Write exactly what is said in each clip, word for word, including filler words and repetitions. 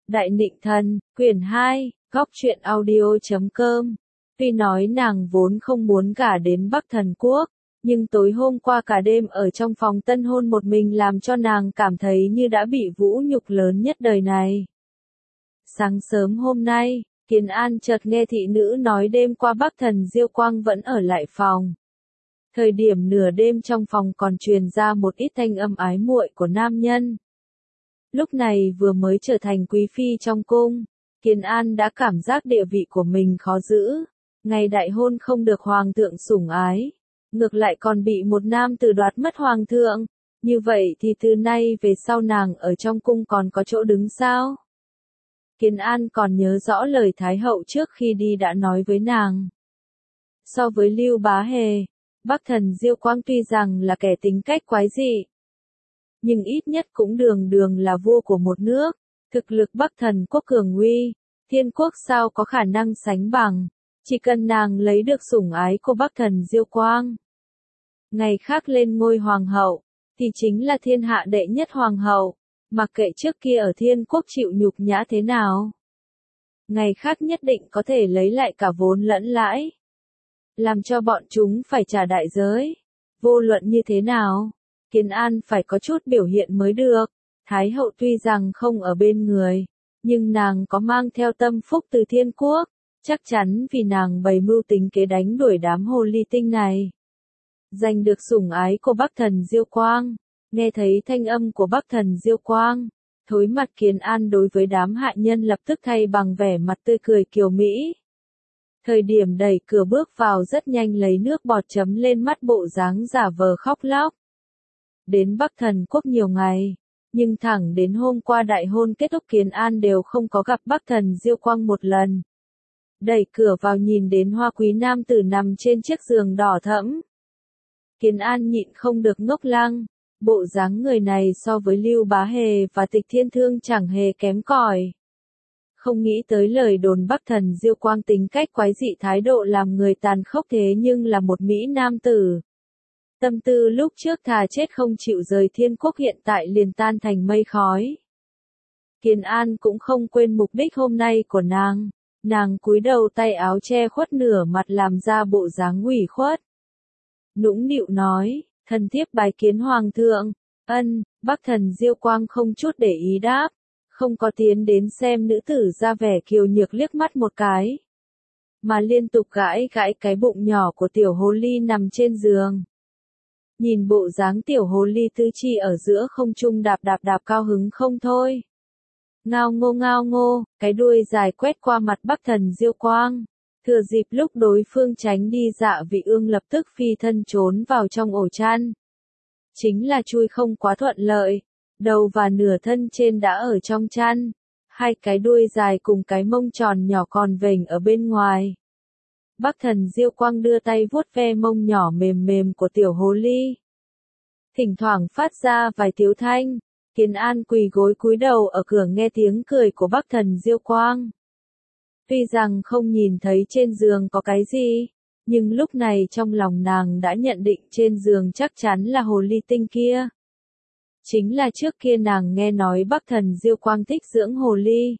Đại Nịnh Thần, quyển hai, góc truyện audio.com. Tuy nói nàng vốn không muốn gả đến Bắc Thần Quốc, nhưng tối hôm qua cả đêm ở trong phòng tân hôn một mình làm cho nàng cảm thấy như đã bị vũ nhục lớn nhất đời này. Sáng sớm hôm nay, Kiến An chợt nghe thị nữ nói đêm qua Bắc Thần Diêu Quang vẫn ở lại phòng. Thời điểm nửa đêm trong phòng còn truyền ra một ít thanh âm ái muội của nam nhân. Lúc này vừa mới trở thành quý phi trong cung, Kiến An đã cảm giác địa vị của mình khó giữ. Ngày đại hôn không được hoàng thượng sủng ái, ngược lại còn bị một nam tử đoạt mất hoàng thượng. Như vậy thì từ nay về sau nàng ở trong cung còn có chỗ đứng sao? Kiến An còn nhớ rõ lời Thái hậu trước khi đi đã nói với nàng. So với Lưu Bá Hề, Bắc Thần Diêu Quang tuy rằng là kẻ tính cách quái dị, nhưng ít nhất cũng đường đường là vua của một nước, thực lực Bắc Thần Quốc cường uy, Thiên Quốc sao có khả năng sánh bằng, chỉ cần nàng lấy được sủng ái của Bắc Thần Diêu Quang. Ngày khác lên ngôi hoàng hậu, thì chính là thiên hạ đệ nhất hoàng hậu, mặc kệ trước kia ở Thiên Quốc chịu nhục nhã thế nào. Ngày khác nhất định có thể lấy lại cả vốn lẫn lãi, làm cho bọn chúng phải trả đại giới. Vô luận như thế nào, Kiến An phải có chút biểu hiện mới được. Thái hậu tuy rằng không ở bên người, nhưng nàng có mang theo tâm phúc từ Thiên Quốc, chắc chắn vì nàng bày mưu tính kế đánh đuổi đám hồ ly tinh này. Giành được sủng ái của Bắc Thần Diêu Quang, nghe thấy thanh âm của Bắc Thần Diêu Quang, thối mặt Kiến An đối với đám hạ nhân lập tức thay bằng vẻ mặt tươi cười kiều mỹ. Thời điểm đẩy cửa bước vào rất nhanh lấy nước bọt chấm lên mắt bộ dáng giả vờ khóc lóc. Đến Bắc Thần Quốc nhiều ngày, nhưng thẳng đến hôm qua đại hôn kết thúc Kiến An đều không có gặp Bắc Thần Diêu Quang một lần. Đẩy cửa vào nhìn đến hoa quý nam tử nằm trên chiếc giường đỏ thẫm. Kiến An nhịn không được ngốc lăng, bộ dáng người này so với Lưu Bá Hề và Tịch Thiên Thương chẳng hề kém cỏi. Không nghĩ tới lời đồn Bắc Thần Diêu Quang tính cách quái dị thái độ làm người tàn khốc thế nhưng là một mỹ nam tử. Tâm tư lúc trước thà chết không chịu rời Thiên Quốc hiện tại liền tan thành mây khói. Kiến An cũng không quên mục đích hôm nay của nàng, nàng cúi đầu tay áo che khuất nửa mặt làm ra bộ dáng ủy khuất. Nũng nịu nói, thần thiếp bái kiến hoàng thượng. Ân, Bắc Thần Diêu Quang không chút để ý đáp, không có tiến đến xem nữ tử ra vẻ kiều nhược liếc mắt một cái, mà liên tục gãi gãi cái bụng nhỏ của tiểu hồ ly nằm trên giường. Nhìn bộ dáng tiểu hồ ly tư chi ở giữa không trung đạp đạp đạp cao hứng không thôi. Ngao ngô ngao ngô, cái đuôi dài quét qua mặt Bắc Thần Diêu Quang. Thừa dịp lúc đối phương tránh đi Dạ Vị Ương lập tức phi thân trốn vào trong ổ chăn. Chính là chui không quá thuận lợi, đầu và nửa thân trên đã ở trong chăn, hai cái đuôi dài cùng cái mông tròn nhỏ còn vểnh ở bên ngoài. Bắc Thần Diêu Quang đưa tay vuốt ve mông nhỏ mềm mềm của tiểu hồ ly. Thỉnh thoảng phát ra vài tiếu thanh, Kiến An quỳ gối cúi đầu ở cửa nghe tiếng cười của Bắc Thần Diêu Quang. Tuy rằng không nhìn thấy trên giường có cái gì, nhưng lúc này trong lòng nàng đã nhận định trên giường chắc chắn là hồ ly tinh kia. Chính là trước kia nàng nghe nói Bắc Thần Diêu Quang thích dưỡng hồ ly.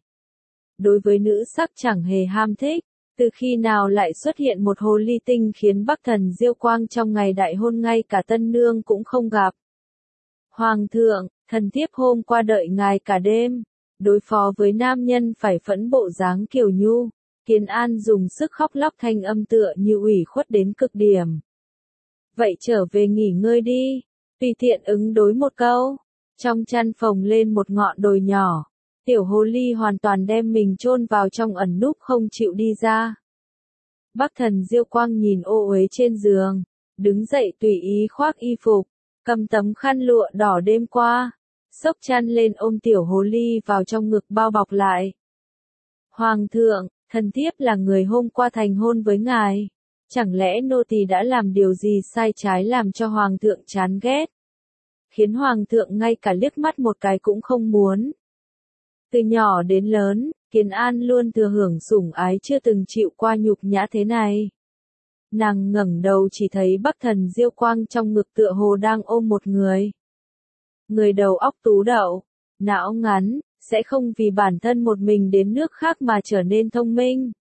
Đối với nữ sắc chẳng hề ham thích, từ khi nào lại xuất hiện một hồ ly tinh khiến Bắc Thần Diêu Quang trong ngày đại hôn ngay cả tân nương cũng không gặp. Hoàng thượng, thần thiếp hôm qua đợi ngài cả đêm, đối phó với nam nhân phải phẫn bộ dáng kiều nhu. Kiến An dùng sức khóc lóc thanh âm tựa như ủy khuất đến cực điểm. Vậy trở về nghỉ ngơi đi, tùy tiện ứng đối một câu. Trong chăn phồng lên một ngọn đồi nhỏ, tiểu hồ ly hoàn toàn đem mình chôn vào trong ẩn núp không chịu đi ra. Bắc Thần Diêu Quang nhìn ô uế trên giường, đứng dậy tùy ý khoác y phục, cầm tấm khăn lụa đỏ đêm qua, xốc chăn lên ôm tiểu hồ ly vào trong ngực bao bọc lại. Hoàng thượng, thần thiếp là người hôm qua thành hôn với ngài, chẳng lẽ nô tỳ đã làm điều gì sai trái làm cho hoàng thượng chán ghét, khiến hoàng thượng ngay cả liếc mắt một cái cũng không muốn. Từ nhỏ đến lớn, Kiến An luôn thừa hưởng sủng ái chưa từng chịu qua nhục nhã thế này. Nàng ngẩng đầu chỉ thấy Bắc Thần Diêu Quang trong ngực tựa hồ đang ôm một người. Người đầu óc tú đậu, não ngắn, sẽ không vì bản thân một mình đến nước khác mà trở nên thông minh.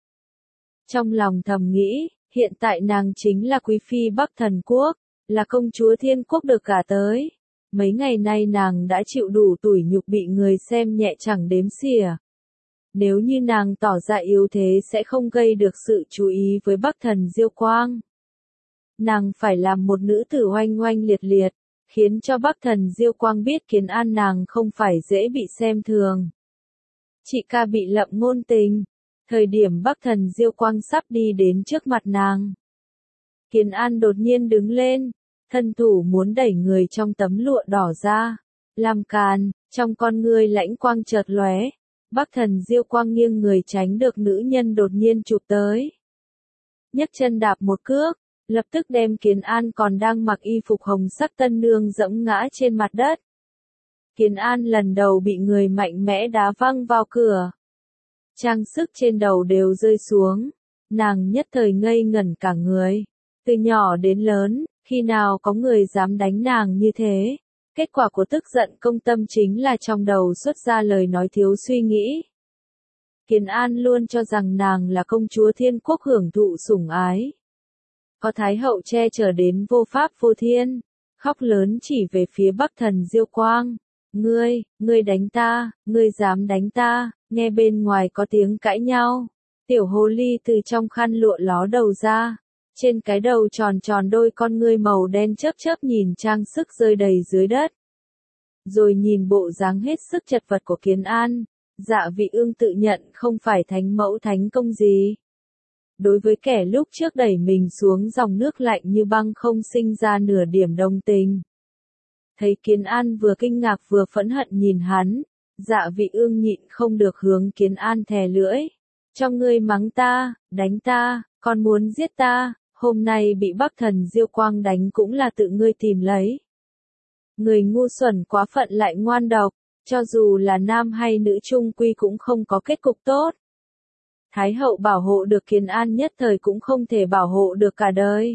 Trong lòng thầm nghĩ, hiện tại nàng chính là quý phi Bắc Thần Quốc, là công chúa Thiên Quốc được gả tới. Mấy ngày nay nàng đã chịu đủ tủi nhục bị người xem nhẹ chẳng đếm xỉa. Nếu như nàng tỏ ra yếu thế sẽ không gây được sự chú ý với Bắc Thần Diêu Quang. Nàng phải làm một nữ tử oanh oanh liệt liệt, khiến cho Bắc Thần Diêu Quang biết Kiến An nàng không phải dễ bị xem thường. Chị ca bị lậm ngôn tình, thời điểm Bắc Thần Diêu Quang sắp đi đến trước mặt nàng. Kiến An đột nhiên đứng lên, thân thủ muốn đẩy người trong tấm lụa đỏ ra, làm càn, trong con ngươi lãnh quang chợt lóe. Bắc Thần Diêu Quang nghiêng người tránh được nữ nhân đột nhiên chụp tới. Nhấc chân đạp một cước, lập tức đem Kiến An còn đang mặc y phục hồng sắc tân nương dẫm ngã trên mặt đất. Kiến An lần đầu bị người mạnh mẽ đá văng vào cửa. Trang sức trên đầu đều rơi xuống, nàng nhất thời ngây ngẩn cả người. Từ nhỏ đến lớn, khi nào có người dám đánh nàng như thế? Kết quả của tức giận công tâm chính là trong đầu xuất ra lời nói thiếu suy nghĩ. Kiến An luôn cho rằng nàng là công chúa Thiên Quốc hưởng thụ sủng ái. Có Thái hậu che chở đến vô pháp vô thiên, khóc lớn chỉ về phía Bắc Thần Diêu Quang. Ngươi, ngươi đánh ta, ngươi dám đánh ta, nghe bên ngoài có tiếng cãi nhau. Tiểu hồ ly từ trong khăn lụa ló đầu ra. Trên cái đầu tròn tròn đôi con ngươi màu đen chớp chớp nhìn trang sức rơi đầy dưới đất. Rồi nhìn bộ dáng hết sức chật vật của Kiến An, Dạ Vị Ương tự nhận không phải thánh mẫu thánh công gì. Đối với kẻ lúc trước đẩy mình xuống dòng nước lạnh như băng không sinh ra nửa điểm đồng tình. Thấy Kiến An vừa kinh ngạc vừa phẫn hận nhìn hắn, Dạ Vị Ương nhịn không được hướng Kiến An thè lưỡi. Cho ngươi mắng ta, đánh ta, còn muốn giết ta, hôm nay bị Bắc Thần Diêu Quang đánh cũng là tự ngươi tìm lấy. Người ngu xuẩn quá phận lại ngoan độc, cho dù là nam hay nữ chung quy cũng không có kết cục tốt. Thái hậu bảo hộ được Kiến An nhất thời cũng không thể bảo hộ được cả đời.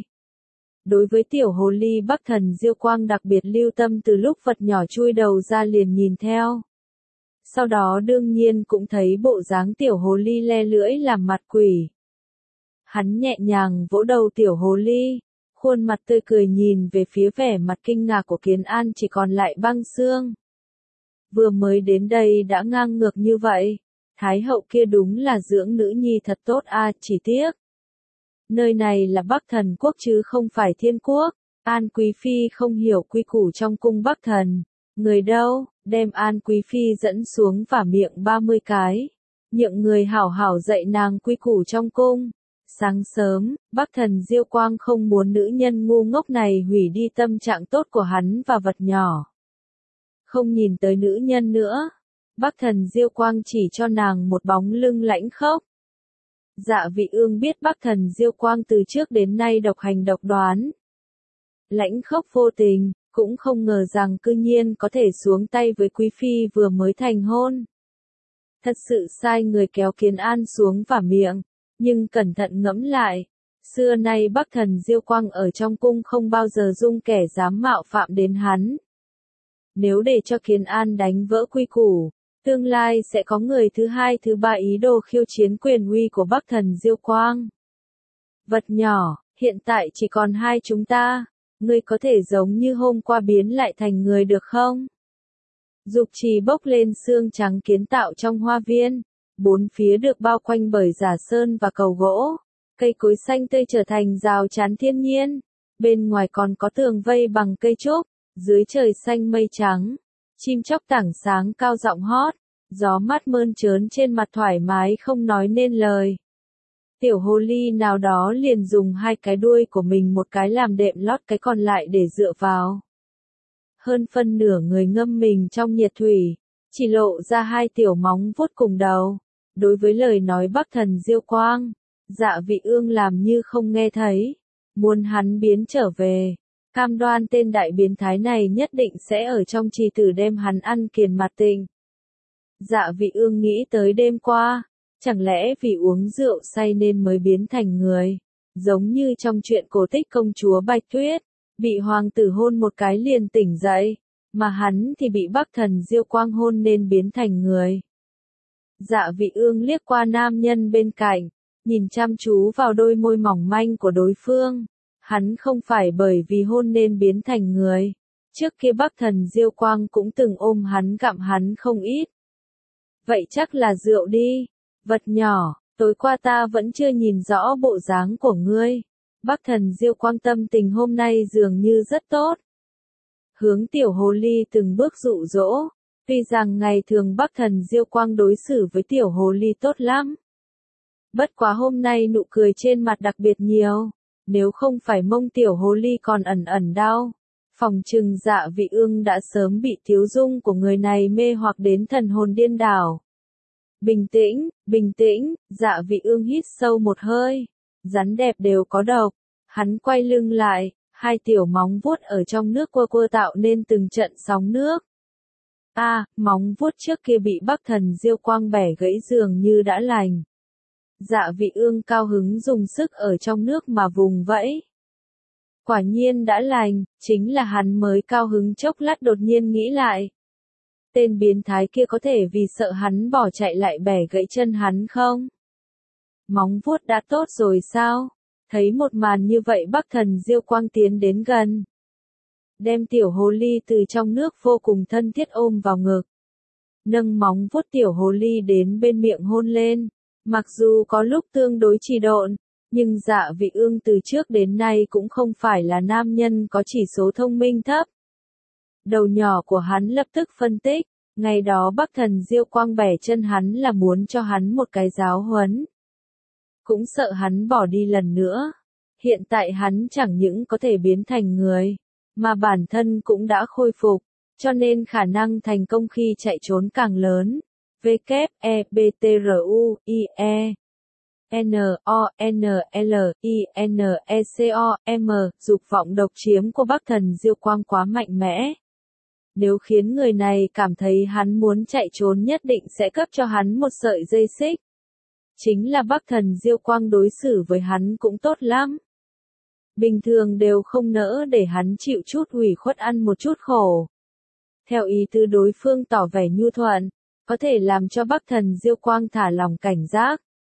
Đối với tiểu hồ ly Bắc Thần Diêu Quang đặc biệt lưu tâm từ lúc vật nhỏ chui đầu ra liền nhìn theo. Sau đó đương nhiên cũng thấy bộ dáng tiểu hồ ly le lưỡi làm mặt quỷ. Hắn nhẹ nhàng vỗ đầu tiểu hồ ly, khuôn mặt tươi cười nhìn về phía vẻ mặt kinh ngạc của Kiến An chỉ còn lại băng xương. Vừa mới đến đây đã ngang ngược như vậy, Thái hậu kia đúng là dưỡng nữ nhi thật tốt a, chỉ tiếc. Nơi này là Bắc Thần Quốc chứ không phải Thiên Quốc, An Quý Phi không hiểu quy củ trong cung Bắc Thần. Người đâu, đem An Quý Phi dẫn xuống vả miệng ba mươi cái. Nhượng người hảo hảo dạy nàng quy củ trong cung. Sáng sớm, Bắc Thần Diêu Quang không muốn nữ nhân ngu ngốc này hủy đi tâm trạng tốt của hắn và vật nhỏ. Không nhìn tới nữ nhân nữa. Bắc Thần Diêu Quang chỉ cho nàng một bóng lưng lãnh khốc. Dạ Vị Ương biết Bắc Thần Diêu Quang từ trước đến nay độc hành độc đoán. Lãnh khốc vô tình, cũng không ngờ rằng cư nhiên có thể xuống tay với Quý Phi vừa mới thành hôn. Thật sự sai người kéo Kiến An xuống vả miệng, nhưng cẩn thận ngẫm lại. Xưa nay Bắc Thần Diêu Quang ở trong cung không bao giờ dung kẻ dám mạo phạm đến hắn. Nếu để cho Kiến An đánh vỡ quy củ, tương lai sẽ có người thứ hai thứ ba ý đồ khiêu chiến quyền uy của Bắc Thần Diêu Quang. Vật nhỏ, hiện tại chỉ còn hai chúng ta, ngươi có thể giống như hôm qua biến lại thành người được không? Dục trì bốc lên xương trắng kiến tạo trong hoa viên, bốn phía được bao quanh bởi giả sơn và cầu gỗ, cây cối xanh tươi trở thành rào chắn thiên nhiên, bên ngoài còn có tường vây bằng cây trúc, dưới trời xanh mây trắng, chim chóc tảng sáng cao giọng hót, gió mát mơn trớn trên mặt thoải mái không nói nên lời. Tiểu hồ ly nào đó liền dùng hai cái đuôi của mình một cái làm đệm lót cái còn lại để dựa vào. Hơn phân nửa người ngâm mình trong nhiệt thủy, chỉ lộ ra hai tiểu móng vuốt cùng đầu. Đối với lời nói Bắc Thần Diêu Quang, Dạ Vị Ương làm như không nghe thấy, muốn hắn biến trở về. Cam đoan tên đại biến thái này nhất định sẽ ở trong trì tử đem hắn ăn kiền mặt tình. Dạ Vị Ương nghĩ tới đêm qua, chẳng lẽ vì uống rượu say nên mới biến thành người, giống như trong chuyện cổ tích công chúa Bạch Tuyết, bị hoàng tử hôn một cái liền tỉnh dậy, mà hắn thì bị Bắc Thần Diêu Quang hôn nên biến thành người. Dạ Vị Ương liếc qua nam nhân bên cạnh, nhìn chăm chú vào đôi môi mỏng manh của đối phương. Hắn không phải bởi vì hôn nên biến thành người. Trước kia Bắc Thần Diêu Quang cũng từng ôm hắn gặm hắn không ít. Vậy chắc là rượu đi. Vật nhỏ, tối qua ta vẫn chưa nhìn rõ bộ dáng của ngươi. Bắc Thần Diêu Quang tâm tình hôm nay dường như rất tốt. Hướng tiểu hồ ly từng bước dụ dỗ. Tuy rằng ngày thường Bắc Thần Diêu Quang đối xử với tiểu hồ ly tốt lắm. Bất quá hôm nay nụ cười trên mặt đặc biệt nhiều. Nếu không phải mông tiểu hồ ly còn ẩn ẩn đau. Phòng trừng Dạ Vị Ương đã sớm bị thiếu dung của người này mê hoặc đến thần hồn điên đảo. Bình tĩnh, bình tĩnh, Dạ Vị Ương hít sâu một hơi. Rắn đẹp đều có độc. Hắn quay lưng lại, hai tiểu móng vuốt ở trong nước quơ quơ tạo nên từng trận sóng nước. A, à, móng vuốt trước kia bị Bắc Thần Diêu Quang bẻ gãy dường như đã lành. Dạ Vị Ương cao hứng dùng sức ở trong nước mà vùng vẫy. Quả nhiên đã lành, chính là hắn mới cao hứng chốc lát đột nhiên nghĩ lại. Tên biến thái kia có thể vì sợ hắn bỏ chạy lại bẻ gãy chân hắn không? Móng vuốt đã tốt rồi sao? Thấy một màn như vậy Bắc Thần Diêu Quang tiến đến gần. Đem tiểu hồ ly từ trong nước vô cùng thân thiết ôm vào ngực. Nâng móng vuốt tiểu hồ ly đến bên miệng hôn lên. Mặc dù có lúc tương đối trì độn, nhưng Dạ Vị Ương từ trước đến nay cũng không phải là nam nhân có chỉ số thông minh thấp. Đầu nhỏ của hắn lập tức phân tích, ngày đó Bắc Thần Diêu Quang bẻ chân hắn là muốn cho hắn một cái giáo huấn. Cũng sợ hắn bỏ đi lần nữa. Hiện tại hắn chẳng những có thể biến thành người, mà bản thân cũng đã khôi phục, cho nên khả năng thành công khi chạy trốn càng lớn. W, E, B, T, R, U, I, E, N, O, N, L, I, N, E, C, O, M, dục vọng độc chiếm của Bắc Thần Diêu Quang quá mạnh mẽ. Nếu khiến người này cảm thấy hắn muốn chạy trốn nhất định sẽ cấp cho hắn một sợi dây xích. Chính là Bắc Thần Diêu Quang đối xử với hắn cũng tốt lắm. Bình thường đều không nỡ để hắn chịu chút ủy khuất ăn một chút khổ. Theo ý tứ đối phương tỏ vẻ nhu thuận, có thể làm cho Bắc Thần Diêu Quang thả lòng cảnh giác.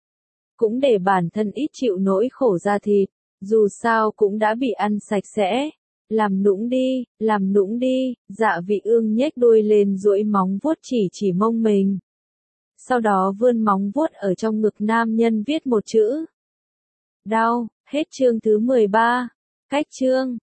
Cũng để bản thân ít chịu nỗi khổ da thịt, dù sao cũng đã bị ăn sạch sẽ. Làm nũng đi, làm nũng đi, Dạ Vị Ương nhếch đuôi lên duỗi móng vuốt chỉ chỉ mông mình. Sau đó vươn móng vuốt ở trong ngực nam nhân viết một chữ. Đau, hết chương thứ mười ba. Cách chương.